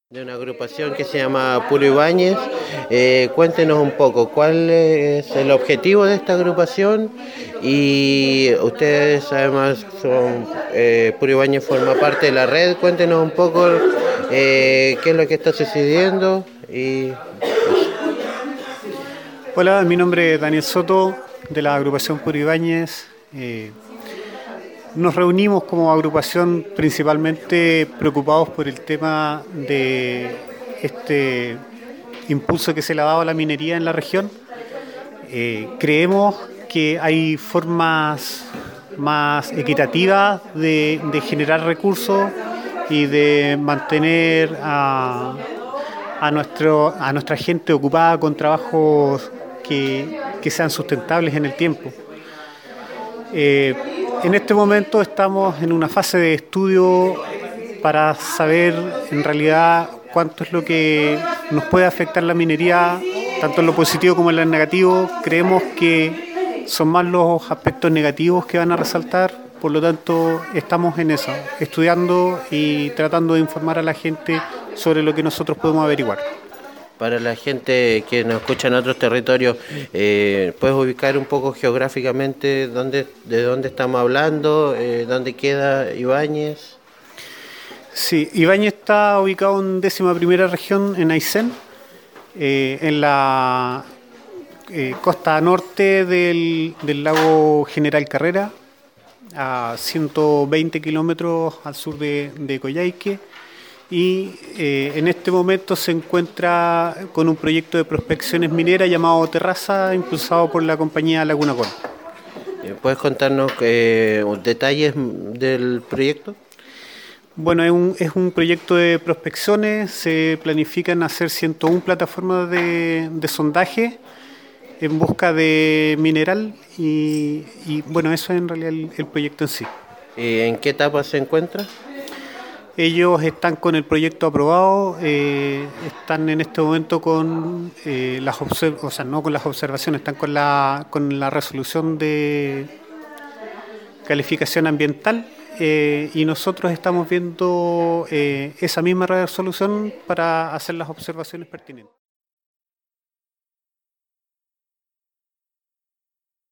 De una agrupación que se llama Puro Ibáñez. Cuéntenos un poco cuál es el objetivo de esta agrupación y ustedes además son, Puro Ibáñez forma parte de la red. Cuéntenos un poco qué es lo que está sucediendo y Hola, mi nombre es Daniel Soto, de la agrupación Puro Ibáñez. Nos reunimos como agrupación principalmente preocupados por el tema de este impulso que se le ha dado a la minería en la región. Creemos que hay formas más equitativas de generar recursos y de mantener a nuestra gente ocupada con trabajos que sean sustentables en el tiempo. En este momento estamos en una fase de estudio para saber en realidad cuánto es lo que nos puede afectar la minería, tanto en lo positivo como en lo negativo. Creemos que son más los aspectos negativos que van a resaltar, por lo tanto estamos en eso, estudiando y tratando de informar a la gente sobre lo que nosotros podemos averiguar. para la gente que nos escucha en otros territorios, ¿puedes ubicar un poco geográficamente de dónde estamos hablando, dónde queda Ibáñez? Sí, Ibáñez está ubicado en 11ª región, en Aysén, en la costa norte del lago General Carrera, a 120 kilómetros al sur de Coyhaique, y en este momento se encuentra con un proyecto de prospecciones mineras llamado Terraza, impulsado por la compañía Laguna Gold. ¿Puedes contarnos detalles del proyecto? Bueno, es un proyecto de prospecciones, se planifican hacer 101 plataformas de sondaje en busca de mineral y bueno, eso es en realidad el proyecto en sí. ¿En qué etapa se encuentra? Ellos están con el proyecto aprobado, están en este momento con o sea, no con las observaciones, están con la resolución de calificación ambiental, y nosotros estamos viendo esa misma resolución para hacer las observaciones pertinentes.